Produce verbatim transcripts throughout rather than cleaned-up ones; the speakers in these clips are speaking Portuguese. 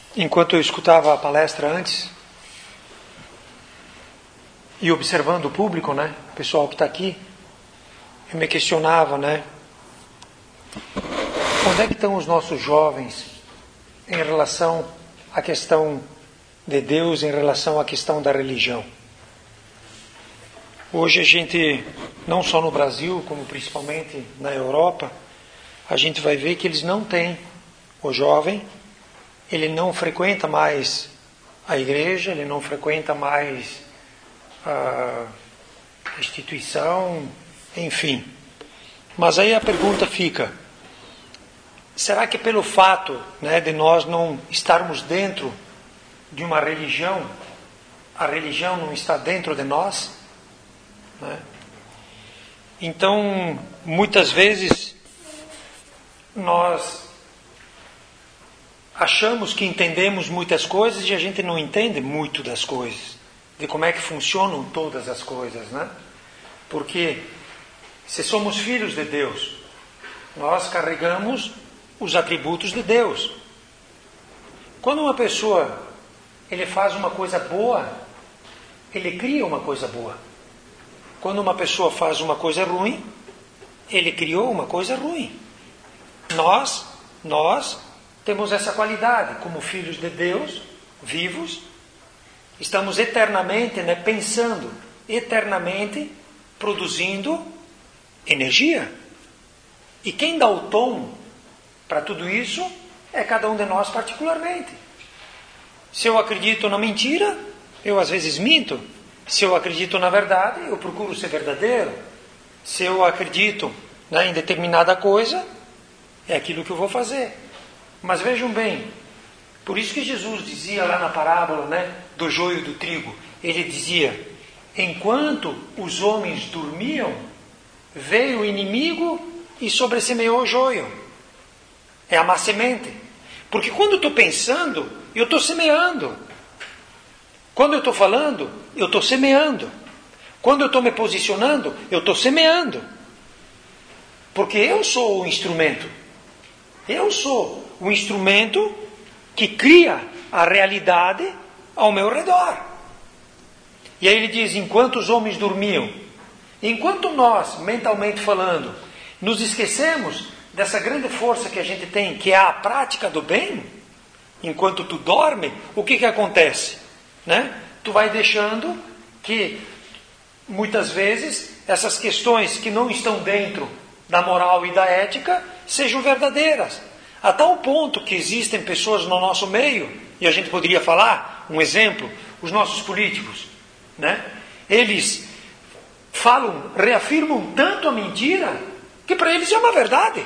Enquanto eu escutava a palestra antes e observando o público, né, o pessoal que está aqui, eu me questionava, né, onde é que estão os nossos jovens em relação à questão de Deus, em relação à questão da religião? Hoje a gente, não só no Brasil, como principalmente na Europa, a gente vai ver que eles não têm, o jovem, ele não frequenta mais a igreja, ele não frequenta mais a instituição, enfim. Mas aí a pergunta fica, será que pelo fato, né, de nós não estarmos dentro de uma religião, a religião não está dentro de nós? Né? Então, muitas vezes, nós achamos que entendemos muitas coisas e a gente não entende muito das coisas, de como é que funcionam todas as coisas, né? Porque se somos filhos de Deus, nós carregamos os atributos de Deus. Quando uma pessoa ele faz uma coisa boa, ele cria uma coisa boa. Quando uma pessoa faz uma coisa ruim, ele criou uma coisa ruim. Nós, nós temos essa qualidade, como filhos de Deus, vivos, estamos eternamente, né, pensando, eternamente produzindo energia. E quem dá o tom para tudo isso é cada um de nós particularmente. Se eu acredito na mentira, eu às vezes minto. Se eu acredito na verdade, eu procuro ser verdadeiro. Se eu acredito, né, em determinada coisa, é aquilo que eu vou fazer. Mas vejam bem, por isso que Jesus dizia lá na parábola, né, do joio e do trigo, ele dizia, enquanto os homens dormiam, veio o inimigo e sobressemeou o joio. É a má semente. Porque quando eu estou pensando, eu estou semeando. Quando eu estou falando, eu estou semeando. Quando eu estou me posicionando, eu estou semeando. Porque eu sou o instrumento. Eu sou o instrumento que cria a realidade ao meu redor. E aí ele diz, enquanto os homens dormiam, enquanto nós, mentalmente falando, nos esquecemos dessa grande força que a gente tem, que é a prática do bem, enquanto tu dorme, o que que acontece? Né? Tu vai deixando que, muitas vezes, essas questões que não estão dentro da moral e da ética, sejam verdadeiras. A tal ponto que existem pessoas no nosso meio, e a gente poderia falar, um exemplo, os nossos políticos, né? Eles falam, reafirmam tanto a mentira, que para eles é uma verdade.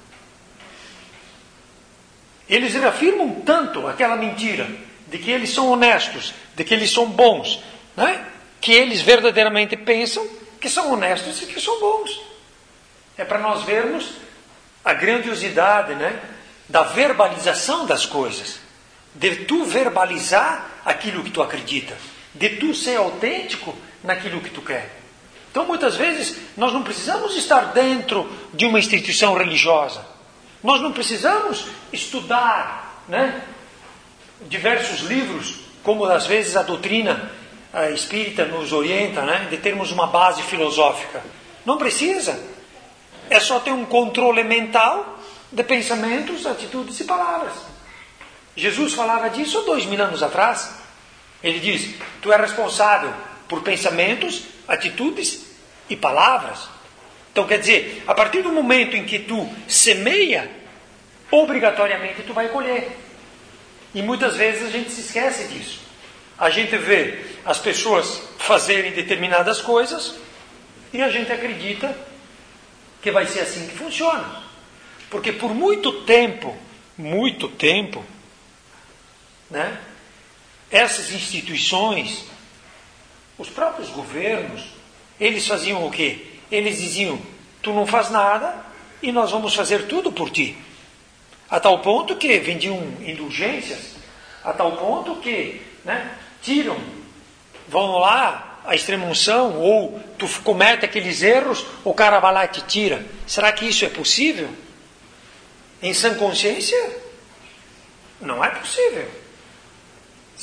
Eles reafirmam tanto aquela mentira, de que eles são honestos, de que eles são bons, né? Que eles verdadeiramente pensam que são honestos e que são bons. É para nós vermos a grandiosidade, né, da verbalização das coisas, de tu verbalizar aquilo que tu acredita, de tu ser autêntico naquilo que tu quer. Então, muitas vezes, nós não precisamos estar dentro de uma instituição religiosa. Nós não precisamos estudar, né, diversos livros, como às vezes a doutrina a espírita nos orienta, né, de termos uma base filosófica. Não precisa. É só ter um controle mental de pensamentos, atitudes e palavras. Jesus falava disso há dois mil anos atrás. Ele diz, tu és responsável por pensamentos, atitudes e palavras. Então quer dizer, a partir do momento em que tu semeia, obrigatoriamente tu vai colher. E muitas vezes a gente se esquece disso. A gente vê as pessoas fazerem determinadas coisas e a gente acredita que vai ser assim que funciona. Porque por muito tempo, muito tempo, né, essas instituições, os próprios governos, eles faziam o quê? Eles diziam, tu não faz nada e nós vamos fazer tudo por ti. A tal ponto que vendiam indulgências, a tal ponto que, né, tiram, vão lá a extrema-unção, ou tu comete aqueles erros, o cara vai lá e te tira. Será que isso é possível? Em sã consciência? Não é possível.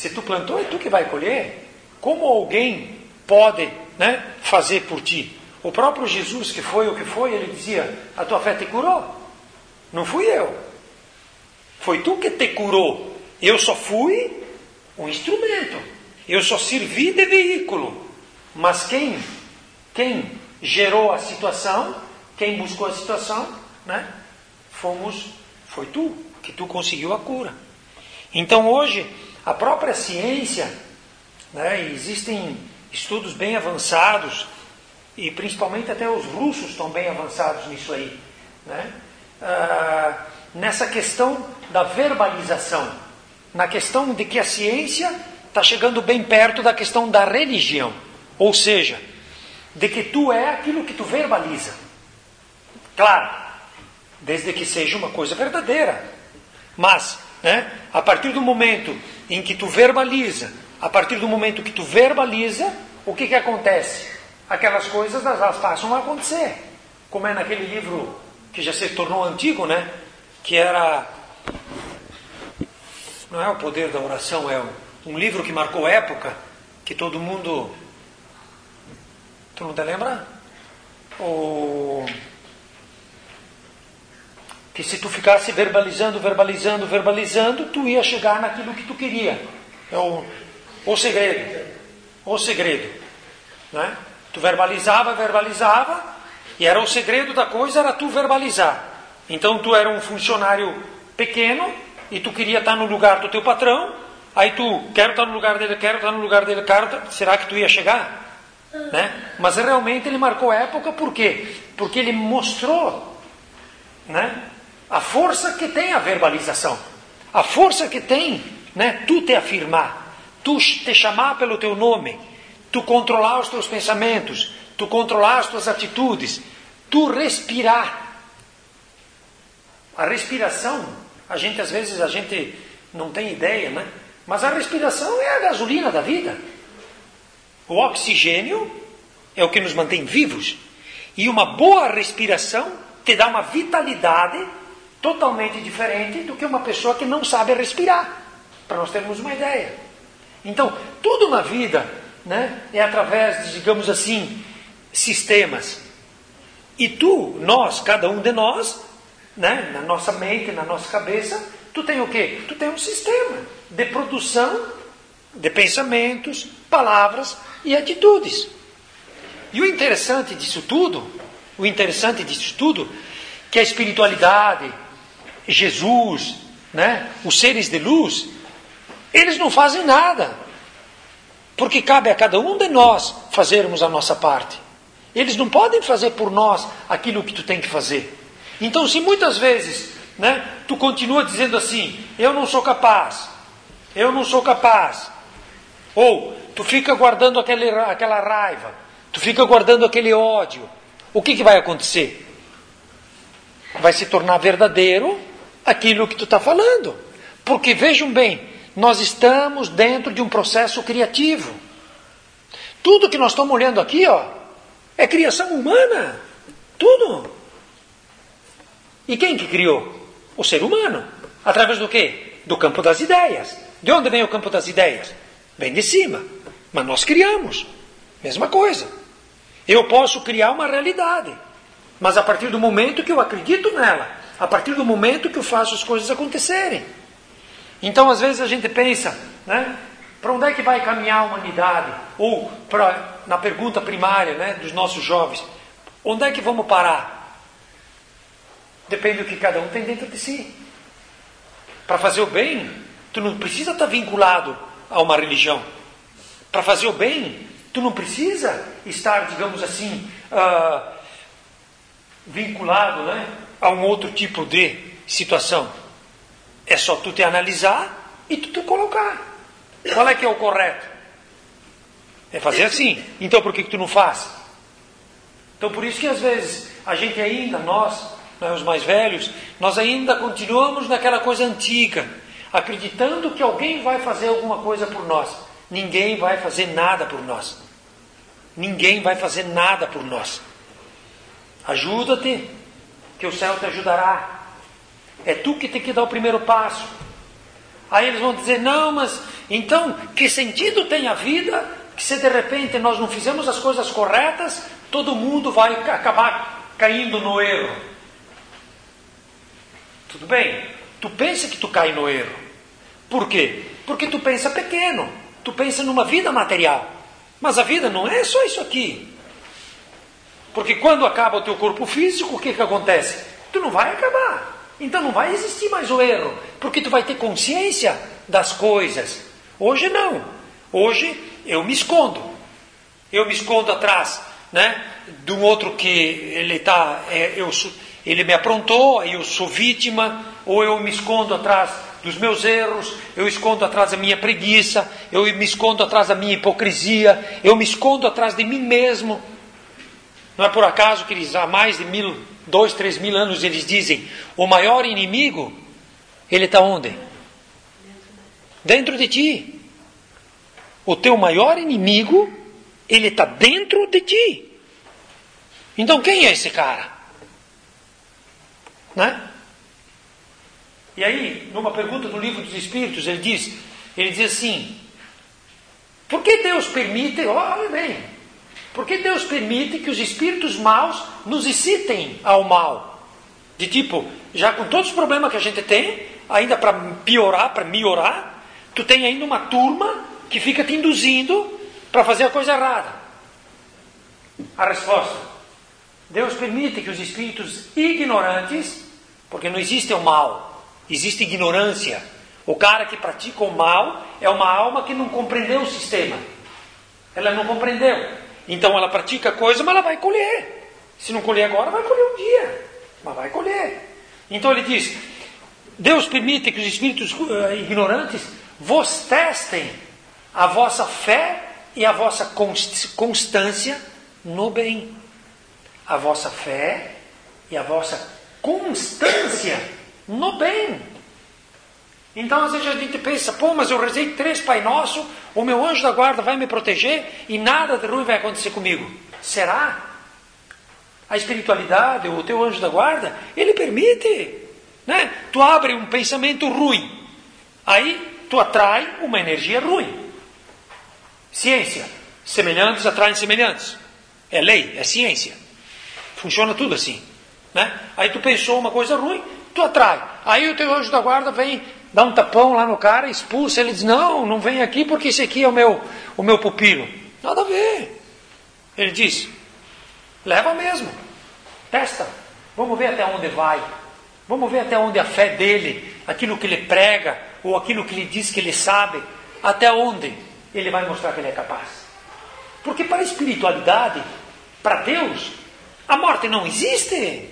Se tu plantou, é tu que vai colher. Como alguém pode, né, fazer por ti? O próprio Jesus, que foi o que foi, ele dizia, a tua fé te curou. Não fui eu. Foi tu que te curou. Eu só fui um instrumento. Eu só servi de veículo. Mas quem, quem gerou a situação, quem buscou a situação, né, fomos, foi tu, que tu conseguiu a cura. Então hoje, a própria ciência, né, existem estudos bem avançados, e principalmente até os russos estão bem avançados nisso aí, né? Ah, nessa questão da verbalização, na questão de que a ciência está chegando bem perto da questão da religião, ou seja, de que tu é aquilo que tu verbaliza. Claro, desde que seja uma coisa verdadeira, mas, né, a partir do momento em que tu verbaliza, a partir do momento que tu verbaliza, o que que acontece? Aquelas coisas elas passam a acontecer. Como é naquele livro que já se tornou antigo, né? Que era... Não é o poder da oração, é um livro que marcou época, que todo mundo... Tu não te lembra? O... Que se tu ficasse verbalizando, verbalizando, verbalizando, tu ia chegar naquilo que tu queria. É o, o segredo. O segredo. Né? Tu verbalizava, verbalizava, e era o segredo da coisa, era tu verbalizar. Então tu era um funcionário pequeno, e tu queria estar no lugar do teu patrão, aí tu, quero estar no lugar dele, quero estar no lugar dele, quero, será que tu ia chegar? Né? Mas realmente ele marcou época, por quê? Porque ele mostrou, né, a força que tem a verbalização, a força que tem, né, tu te afirmar, tu te chamar pelo teu nome, tu controlar os teus pensamentos, tu controlar as tuas atitudes, tu respirar. A respiração, a gente às vezes a gente não tem ideia, né? Mas a respiração é a gasolina da vida. O oxigênio é o que nos mantém vivos. E uma boa respiração te dá uma vitalidade totalmente diferente do que uma pessoa que não sabe respirar. Para nós termos uma ideia. Então, tudo na vida, né, é através de, digamos assim, sistemas. E tu, nós, cada um de nós, né, na nossa mente, na nossa cabeça, tu tem o quê? Tu tem um sistema de produção de pensamentos, palavras e atitudes. E o interessante disso tudo, o interessante disso tudo, que a espiritualidade, Jesus, né, os seres de luz, eles não fazem nada. Porque cabe a cada um de nós fazermos a nossa parte. Eles não podem fazer por nós aquilo que tu tem que fazer. Então, se muitas vezes, né, tu continua dizendo assim, eu não sou capaz, eu não sou capaz, ou tu fica guardando aquele, aquela raiva, tu fica guardando aquele ódio, o que, que vai acontecer? Vai se tornar verdadeiro aquilo que tu está falando. Porque vejam bem, nós estamos dentro de um processo criativo. Tudo que nós estamos olhando aqui, ó, é criação humana. Tudo. E quem que criou? O ser humano. Através do quê? Do campo das ideias. De onde vem o campo das ideias? Vem de cima. Mas nós criamos. Mesma coisa. Eu posso criar uma realidade. Mas a partir do momento que eu acredito nela, a partir do momento que eu faço as coisas acontecerem. Então, às vezes a gente pensa, né, para onde é que vai caminhar a humanidade? Ou, pra, na pergunta primária, né, dos nossos jovens, onde é que vamos parar? Depende do que cada um tem dentro de si. Para fazer o bem, tu não precisa estar vinculado a uma religião. Para fazer o bem, tu não precisa estar, digamos assim, uh, vinculado, né, a um outro tipo de situação. É só tu te analisar e tu te colocar. Qual é que é o correto? É fazer assim. Então por que, que tu não faz? Então por isso que às vezes a gente ainda, nós, né, os mais velhos, nós ainda continuamos naquela coisa antiga, acreditando que alguém vai fazer alguma coisa por nós. Ninguém vai fazer nada por nós. Ninguém vai fazer nada por nós. Ajuda-te, que o céu te ajudará. É tu que tem que dar o primeiro passo. Aí eles vão dizer, não, mas então, que sentido tem a vida que se de repente nós não fizemos as coisas corretas, todo mundo vai acabar caindo no erro? Tudo bem, tu pensa que tu cai no erro. Por quê? Porque tu pensa pequeno, tu pensa numa vida material. Mas a vida não é só isso aqui. Porque quando acaba o teu corpo físico, o que que acontece? Tu não vai acabar. Então não vai existir mais o erro, porque tu vai ter consciência das coisas. Hoje não. Hoje eu me escondo. Eu me escondo atrás, né, de um outro que ele tá, é, eu, ele me aprontou, eu sou vítima, ou eu me escondo atrás dos meus erros, eu escondo atrás da minha preguiça, eu me escondo atrás da minha hipocrisia, eu me escondo atrás de mim mesmo. Não é por acaso que eles há mais de mil, dois, três mil anos eles dizem, o maior inimigo, ele está onde? Dentro de ti. O teu maior inimigo, ele está dentro de ti. Então quem é esse cara? Né? E aí, numa pergunta do Livro dos Espíritos, ele diz, ele diz assim, por que Deus permite, olha bem, por que Deus permite que os espíritos maus nos incitem ao mal? De tipo, já com todos os problemas que a gente tem, ainda para piorar, para melhorar, tu tem ainda uma turma que fica te induzindo para fazer a coisa errada. A resposta, Deus permite que os espíritos ignorantes, porque não existe o mal, existe ignorância. O cara que pratica o mal é uma alma que não compreendeu o sistema. Ela não compreendeu. Então ela pratica a coisa, mas ela vai colher. Se não colher agora, vai colher um dia. Mas vai colher. Então ele diz, Deus permite que os espíritos uh, ignorantes vos testem a vossa fé e a vossa constância no bem. A vossa fé e a vossa constância no bem. Então às vezes a gente pensa, pô, mas eu rezei três Pai Nosso, o meu anjo da guarda vai me proteger e nada de ruim vai acontecer comigo. Será? A espiritualidade, o teu anjo da guarda, ele permite, né? Tu abre um pensamento ruim, aí tu atrai uma energia ruim. Ciência, semelhantes atraem semelhantes. É lei, é ciência. Funciona tudo assim, né? Aí tu pensou uma coisa ruim, tu atrai. Aí o teu anjo da guarda vem, dá um tapão lá no cara, expulsa, ele diz, não, não vem aqui porque esse aqui é o meu, o meu pupilo. Nada a ver. Ele diz, leva mesmo, testa, vamos ver até onde vai, vamos ver até onde a fé dele, aquilo que ele prega, ou aquilo que ele diz que ele sabe, até onde ele vai mostrar que ele é capaz. Porque para a espiritualidade, para Deus, a morte não existe.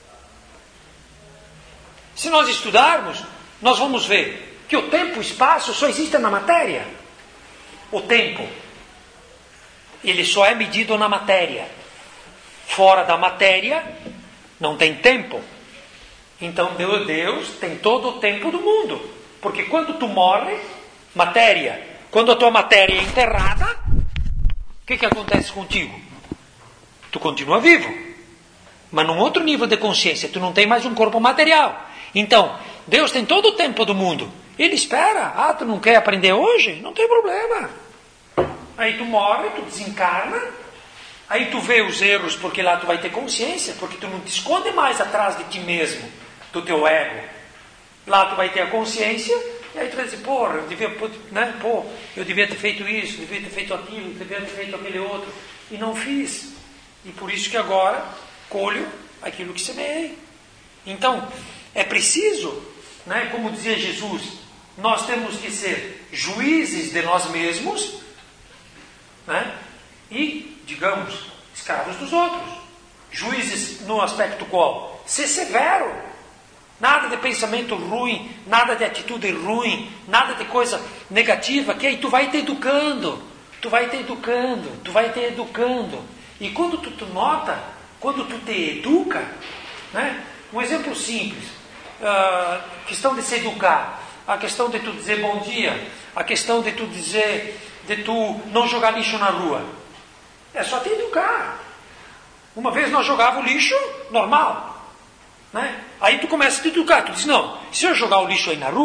Se nós estudarmos, nós vamos ver que o tempo e o espaço só existem na matéria. O tempo, ele só é medido na matéria. Fora da matéria, não tem tempo. Então Deus tem todo o tempo do mundo. Porque quando tu morre, matéria, quando a tua matéria é enterrada, o que, que acontece contigo? Tu continua vivo. Mas num outro nível de consciência, tu não tem mais um corpo material. Então, Deus tem todo o tempo do mundo. Ele espera. Ah, tu não quer aprender hoje? Não tem problema. Aí tu morre, tu desencarna. Aí tu vê os erros, porque lá tu vai ter consciência. Porque tu não te esconde mais atrás de ti mesmo, do teu ego. Lá tu vai ter a consciência. E aí tu vai dizer, porra, eu devia, né? Pô, eu devia ter feito isso, devia ter feito aquilo, devia ter feito aquele outro. E não fiz. E por isso que agora colho aquilo que semeei. Então, é preciso, né, como dizia Jesus, nós temos que ser juízes de nós mesmos, né, e, digamos, escravos dos outros. Juízes no aspecto qual? Ser severo. Nada de pensamento ruim, nada de atitude ruim, nada de coisa negativa, que aí tu vai te educando, tu vai te educando, tu vai te educando. E quando tu, tu nota, quando tu te educa, né, um exemplo simples, a uh, questão de se educar, a questão de tu dizer bom dia, a questão de tu dizer, de tu não jogar lixo na rua. É só te educar. Uma vez nós jogávamos lixo normal, né? Aí tu começa a te educar, tu diz, não, se eu jogar o lixo aí na rua,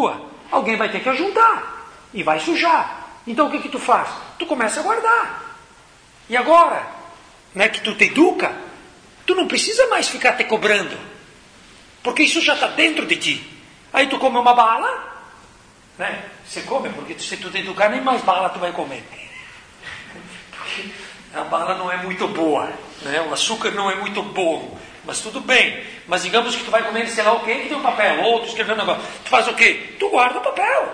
alguém vai ter que ajuntar e vai sujar. Então o que que tu faz? Tu começa a guardar. E agora, né, que tu te educa, tu não precisa mais ficar te cobrando, porque isso já está dentro de ti. Aí tu come uma bala, né? Você come, porque se tu te educar, nem mais bala tu vai comer. Porque a bala não é muito boa, né? O açúcar não é muito bom, mas tudo bem. Mas digamos que tu vai comer, sei lá o quê, que tem um papel, ou tu escreveu um negócio. Tu faz o quê? Tu guarda o papel.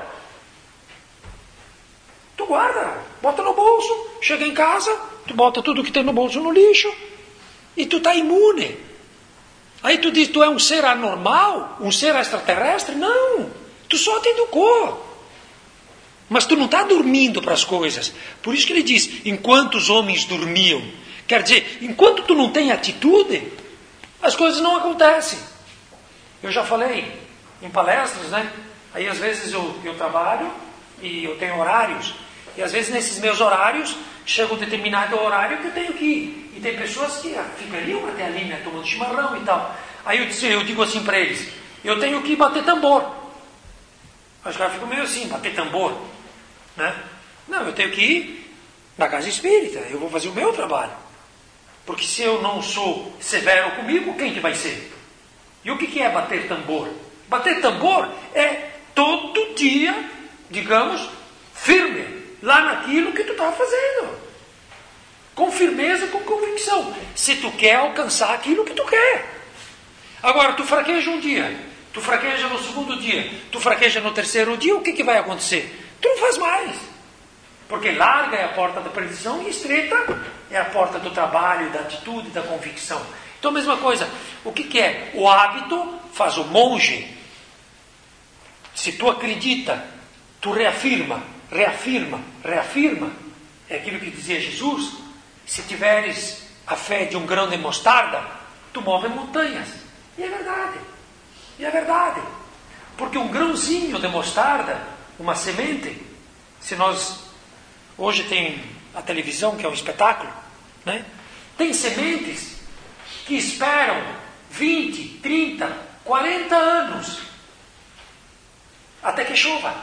Tu guarda, bota no bolso, chega em casa, tu bota tudo que tem no bolso no lixo, e tu está imune. Aí tu diz, tu é um ser anormal? Um ser extraterrestre? Não, tu só te educou. Mas tu não está dormindo para as coisas. Por isso que ele diz, enquanto os homens dormiam. Quer dizer, enquanto tu não tem atitude, as coisas não acontecem. Eu já falei em palestras, né? Aí às vezes eu, eu trabalho e eu tenho horários. E às vezes nesses meus horários, chega um determinado horário que eu tenho que ir. E tem pessoas que ah, ficariam até ali, né, tomando chimarrão e tal. Aí eu, eu digo assim para eles, eu tenho que bater tambor. Os caras ficam meio assim, bater tambor. Né? Não, eu tenho que ir na casa espírita, eu vou fazer o meu trabalho. Porque se eu não sou severo comigo, quem que vai ser? E o que, que é bater tambor? Bater tambor é todo dia, digamos, firme, lá naquilo que tu está fazendo. Com firmeza, com convicção. Se tu quer alcançar aquilo que tu quer. Agora, tu fraqueja um dia, tu fraqueja no segundo dia, tu fraqueja no terceiro dia, o que, que vai acontecer? Tu não faz mais. Porque larga é a porta da perdição e estreita é a porta do trabalho, da atitude, da convicção. Então a mesma coisa. O que, que é? O hábito faz o monge. Se tu acredita, tu reafirma, reafirma, reafirma. É aquilo que dizia Jesus. Se tiveres a fé de um grão de mostarda, tu move montanhas. E é verdade. E é verdade. Porque um grãozinho de mostarda, uma semente, se nós... Hoje tem a televisão, que é um espetáculo, né? Tem sementes que esperam vinte, trinta, quarenta anos até que chova.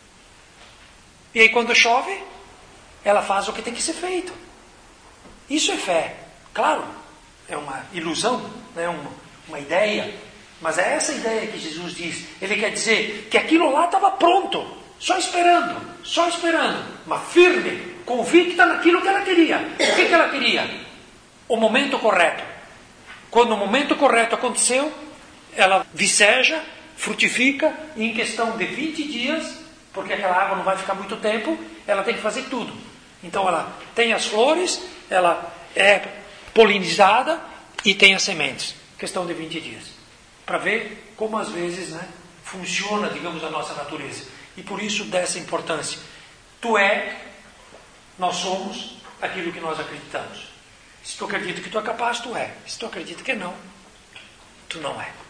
E aí quando chove, ela faz o que tem que ser feito. Isso é fé. Claro, é uma ilusão, né? uma, uma ideia. Mas é essa ideia que Jesus diz. Ele quer dizer que aquilo lá estava pronto, só esperando, só esperando. Uma firme, convicta naquilo que ela queria. O que, que ela queria? O momento correto. Quando o momento correto aconteceu, ela viceja, frutifica, e em questão de vinte dias, porque aquela água não vai ficar muito tempo, ela tem que fazer tudo. Então ela tem as flores, ela é polinizada e tem as sementes. Questão de vinte dias. Para ver como às vezes, né, funciona, digamos, a nossa natureza. E por isso dessa importância. Tu é, nós somos aquilo que nós acreditamos. Se tu acredita que tu é capaz, tu é. Se tu acredita que não, tu não é.